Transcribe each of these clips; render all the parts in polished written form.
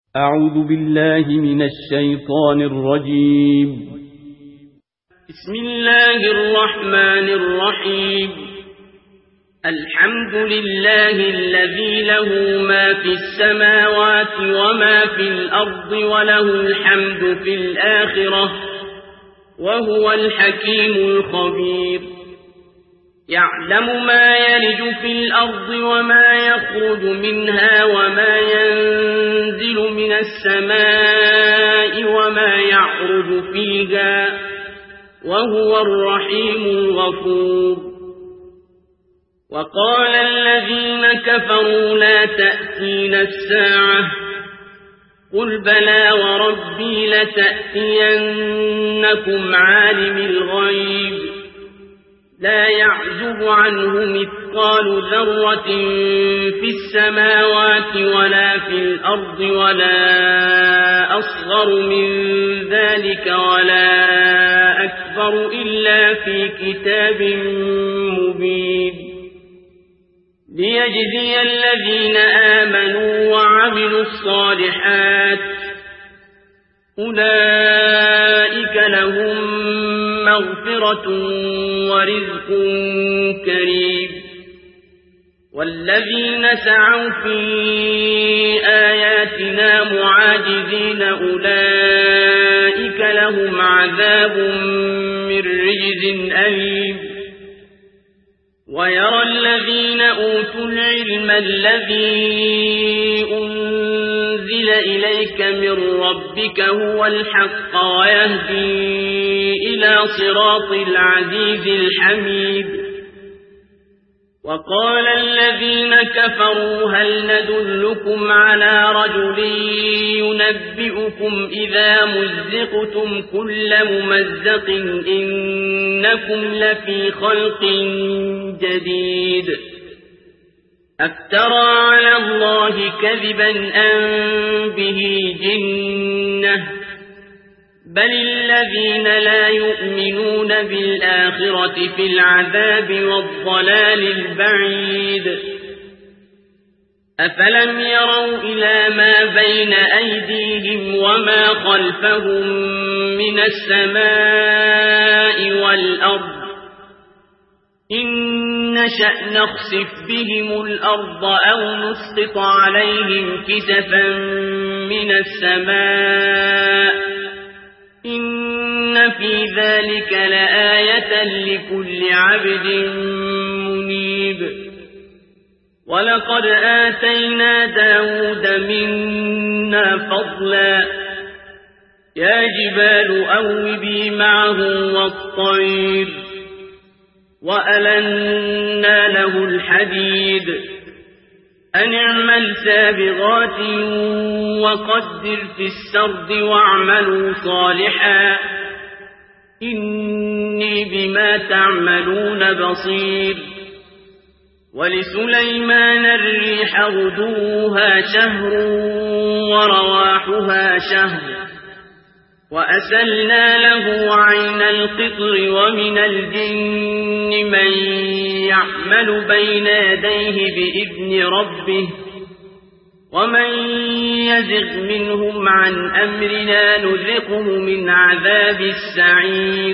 أعوذ بالله من الشيطان الرجيم. بسم الله الرحمن الرحيم. الحمد لله الذي له ما في السماوات وما في الأرض وله الحمد في الآخرة وهو الحكيم الخبير. يعلم ما يلج في الأرض وما يخرج منها وما ينزل من السماء وما يعرج فيها وهو الرحيم الغفور. وقال الذين كفروا لا تأتينا الساعة قل بلى وربي لتأتينكم عالم الغيب لا يعزب عنه مثقال ذرة في السماوات ولا في الأرض ولا أصغر من ذلك ولا أكبر إلا في كتاب مبين. ليجزي الذين آمنوا وعملوا الصالحات أولئك لهم مغفرة ورزق كريم. والذين سعوا في آياتنا معاجزين أولئك لهم عذاب من رجز أليم. ويرى الذين أوتوا العلم الذي أنزل إليك من ربك هو الحق ويهدي إلى صراط العزيز الحميد. وقال الذين كفروا هل ندلكم على رجل ينبئكم إذا مزقتم كل ممزق إنكم لفي خلق جديد. أفترى على الله كذبا أم به جنة بل الذين لا يؤمنون بالآخرة في العذاب والضلال البعيد. أفلم يروا إلى ما بين أيديهم وما خلفهم من السماء والأرض إن نشأ نخسف بهم الأرض أو نسقط عليهم كسفا من السماء إن في ذلك لآية لكل عبد منيب. ولقد آتينا داود منا فضلا يا جبال أوبي معه والطير وألنا له الحديد أن اعمل سابغات وقدر في السرد واعملوا صالحا إني بما تعملون بصير. ولسليمان الريح غدوها شهر ورواحها شهر وأسلنا له عين القطر ومن الجن من يعمل بين يديه بإذن ربه ومن يزغ منهم عن أمرنا نذقه من عذاب السعير.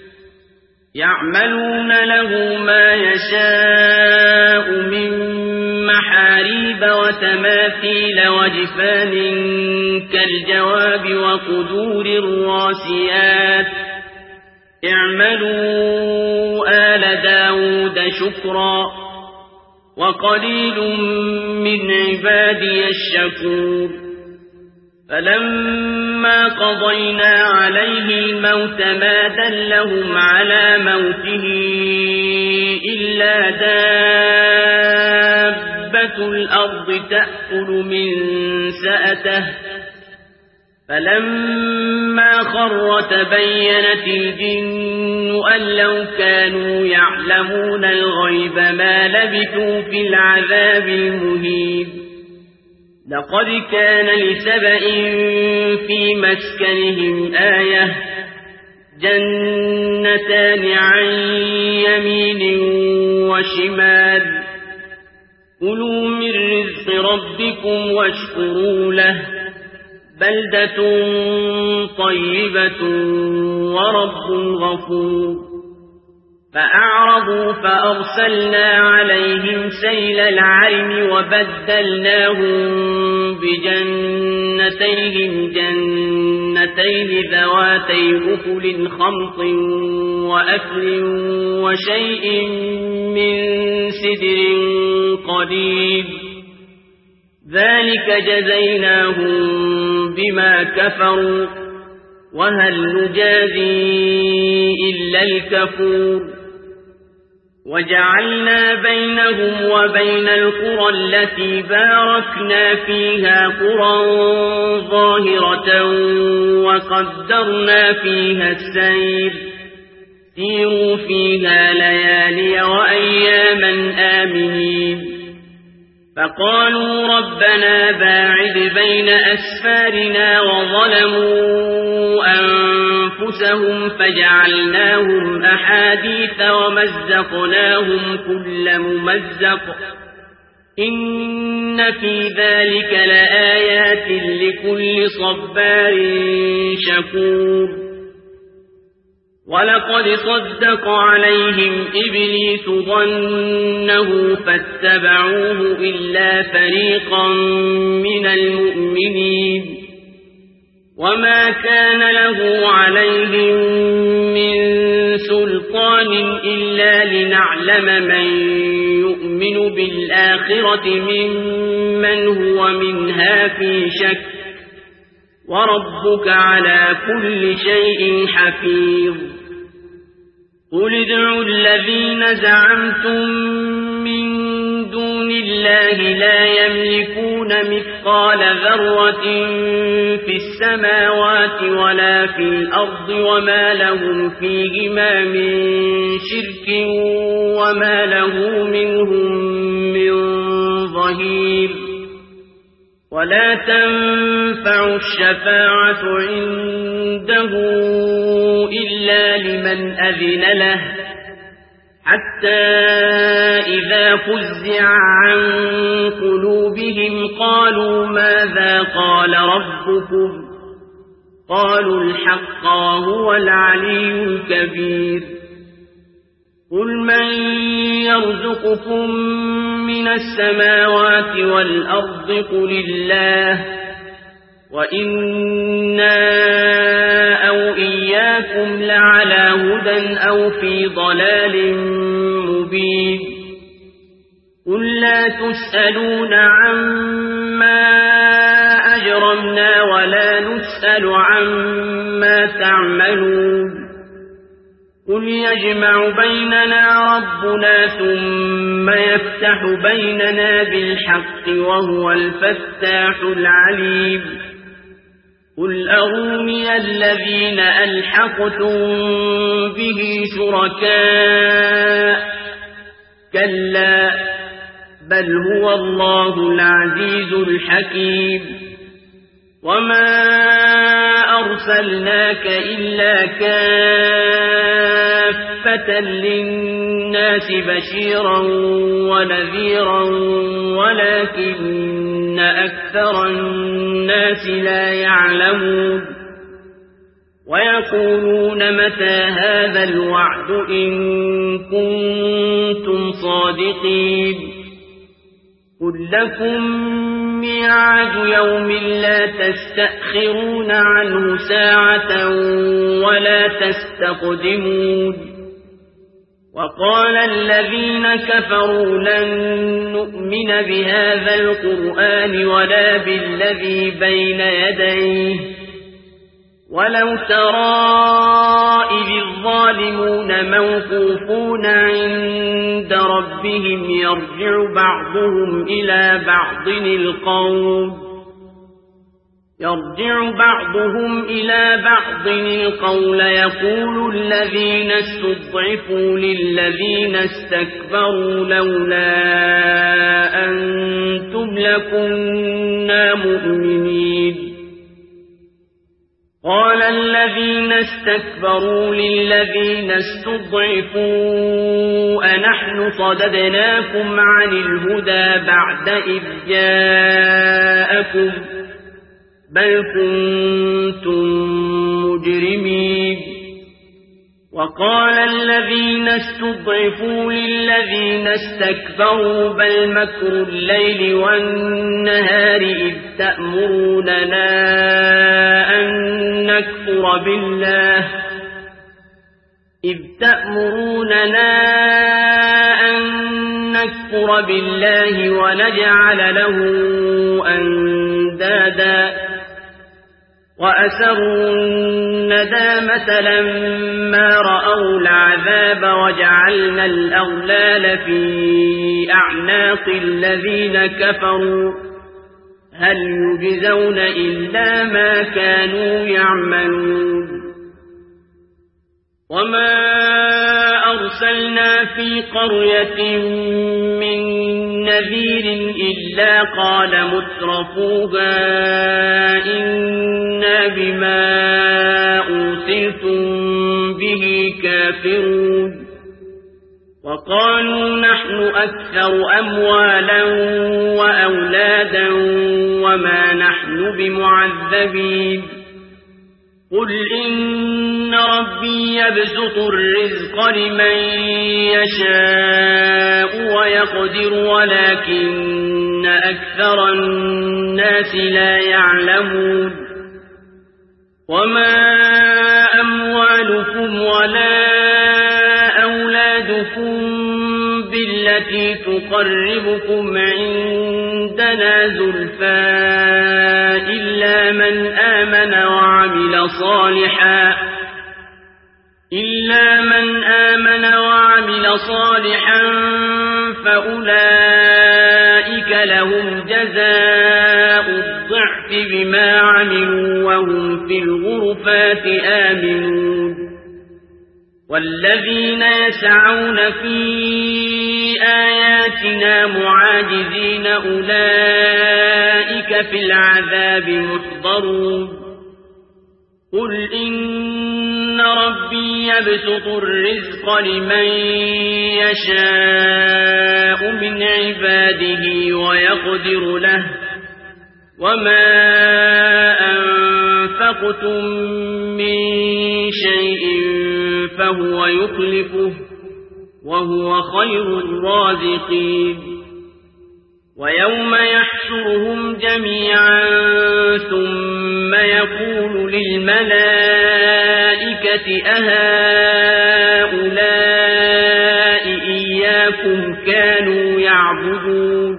يعملون له ما يشاء من محاريب وتماثيل وجفان كالجواب وقدور الراسيات اعملوا آل داود شكرا وقليل من عبادي الشكور. فلما قضينا عليه الموت ما دلهم على موته إلا دابة الأرض تأكل من سأته فلما خر تبينت الجن أن لو كانوا يعلمون الغيب ما لبثوا في العذاب المهين. لقد كان لسبإ في مسكنهم آية جنتان عن يمين وشمال كلوا من رزق ربكم واشكروا له بلدة طيبة ورب غفور فأعرضوا فأرسلنا عليهم سيل العرم وبدلناهم بجنتيهم جنتين ذواتي أكل خمط وأكل وشيء من سدر قليل ذلك جزيناهم بما كفروا وهل نجازي إلا الكفور وجعلنا بينهم وبين القرى التي باركنا فيها قرى ظاهرة وقدرنا فيها السير سيروا فيها ليالي وأياما آمنين فقالوا ربنا باعد بين أسفارنا وظلموا أنفسهم فجعلناهم أحاديث ومزقناهم كل ممزق إن في ذلك لآيات لكل صبار شكور ولقد صدق عليهم إبليس ظنه فاتبعوه إلا فريقا من المؤمنين وما كان له عليهم من سلطان إلا لنعلم من يؤمن بالآخرة ممن هو منها في شك وربك على كل شيء حفيظ قل ادعوا الذين زعمتم من دون الله لا يملكون مثقال ذرة في السماوات ولا في الأرض وما لهم فيهما من شرك وما له منهم من ظهير ولا تنفع الشفاعة عنده إلا لمن أذن له حتى إذا فزع عن قلوبهم قالوا ماذا قال ربكم قالوا الحق وهو العلي الكبير قل من يرزقكم من السماوات والأرض قل الله وإنا أو إياكم لعلى هدى أو في ضلال مبين قل لا تسألون عما أجرمنا ولا نسأل عما تعملون قل يجمع بيننا ربنا ثم يفتح بيننا بالحق وهو الفتاح العليم قل أروني الذين ألحقتم به شركاء كلا بل هو الله العزيز الحكيم وما أرسلناك إلا كافة للناس بشيرا ونذيرا ولكن أكثر الناس لا يعلمون ويقولون متى هذا الوعد إن كنتم صادقين قل لكم ميعاد يوم لا تستأخرون عنه ساعة ولا تستقدمون وقال الذين كفروا لن نؤمن بهذا القرآن ولا بالذي بين يديه ولو ترى إذ الظالمون موقوفون عند ربهم يرجع بعضهم إلى بعض القول يقول الذين استضعفوا للذين استكبروا لولا أنتم لكنا مؤمنين قال الذين استكبروا للذين استضعفوا أنحن صددناكم عن الهدى بعد إذ جاءكم بل كنتم مجرمين وقال الذين استضعفوا للذين استكبروا بل مكر الليل والنهار إذ تأمروننا أن نكفر بالله ونجعل له أندادا وأسروا الندامة لما رأوا العذاب وجعلنا الأغلال في أعناق الذين كفروا هل يجزون إلا ما كانوا يعملون وما أرسلنا في قرية من نذير إلا قال مترفوها إنا بما أرسلتم به كافرون وقالوا نحن أكثر أموالا وأولادا وما نحن بمعذبين قل إن ربي يبسط الرزق لمن يشاء ويقدر ولكن أكثر الناس لا يعلمون وما أموالكم ولا أولادكم بالتي تقربكم عندنا زلفى إلا من آمن وعمل صالحا فأولئك لهم جزاء الضعف بما عملوا وهم في الغرفات آمنون والذين يسعون في آياتنا معاجزين أولئك في العذاب محضرون قل إن ربي يبسط الرزق لمن يشاء من عباده ويقدر له وما أنفقتم من شيء فهو يخلفه وهو خير الرازقين ويوم يحشرهم جميعا ثم يقول للملائكة أهؤلاء إياكم كانوا يعبدون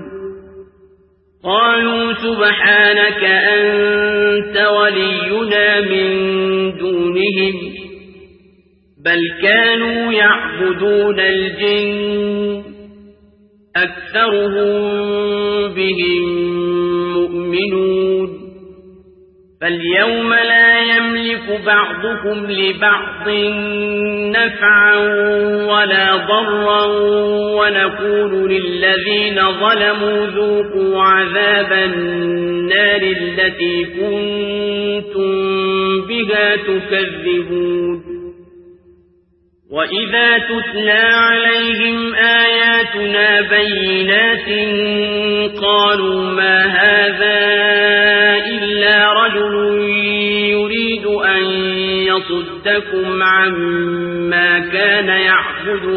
قالوا سبحانك أنت ولينا من دونهم بل كانوا يعبدون الجن أكثرهم بهم مؤمنون فاليوم لا يملك بعضكم لبعض نفعا ولا ضرا ونقول للذين ظلموا ذوقوا عذاب النار التي كنتم بها تكذبون وإذا تتلى عليهم آياتنا بينات قالوا ما هذا إلا رجل يريد أن يصدكم عما كان يعبد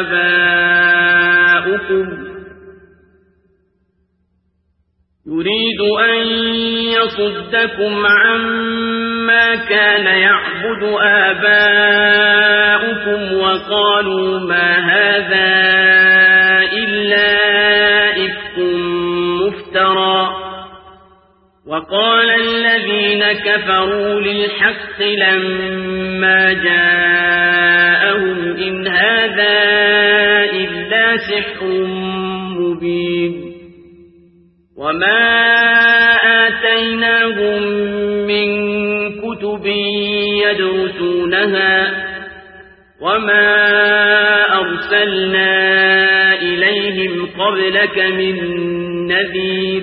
آباؤكم وقالوا ما هذا إلا إفك مفترى وقال الذين كفروا للحق لما جاءهم إن هذا إلا سحر مبين وما آتيناهم من كتب يدرسونها وما أرسلنا إليهم قبلك من نذير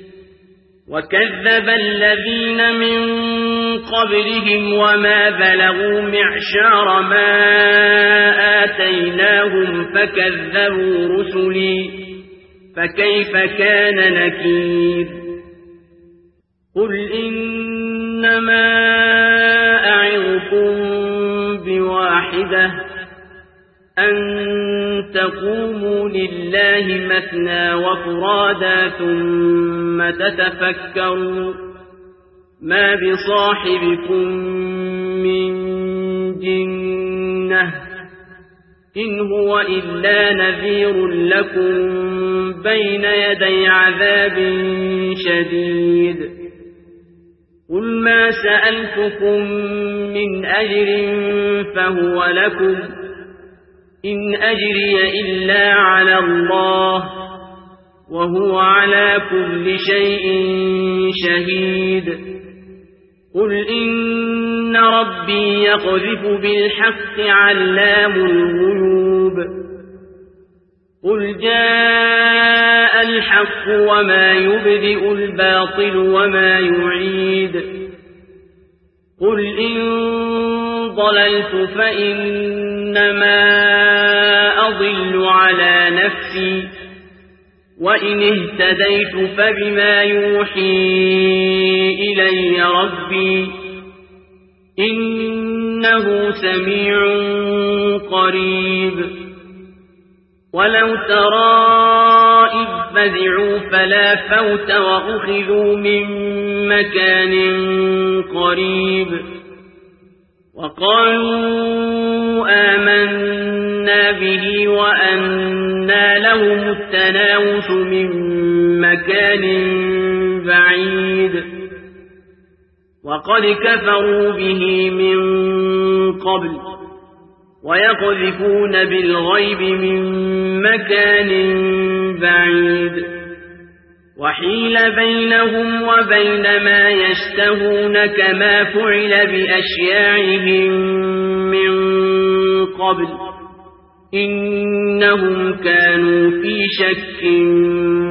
وكذب الذين من قبلهم وما بلغوا معشار ما آتيناهم فكذبوا رسلي فكيف كان نكير قل إنما أعظكم بواحدة أن تقوموا لله مثنى وفرادا ثم تتفكروا ما بصاحبكم من جنة إن هو إلا نذير لكم بين يدي عذاب شديد قل ما سألتكم من أجر فهو لكم إن أجري إلا على الله وهو على كل شيء شهيد قل إن ربي يقذف بالحق علام الغيوب قل جاء الحق وما يبدئ الباطل وما يعيد قل إن ضللت فإنما أضل على نفسي وإن اهتديت فبما يوحي إلي ربي إنه سميع قريب ولو ترى إذ فزعوا فلا فوت وأخذوا من مكان قريب وقالوا آمنا به وأنى لهم التناوش من مكان بعيد وقد كفروا به من قبل ويقذفون بالغيب من مكان بعيد وحيل بينهم وبين ما يشتهون كما فعل بأشياعهم من قبل إنهم كانوا في شك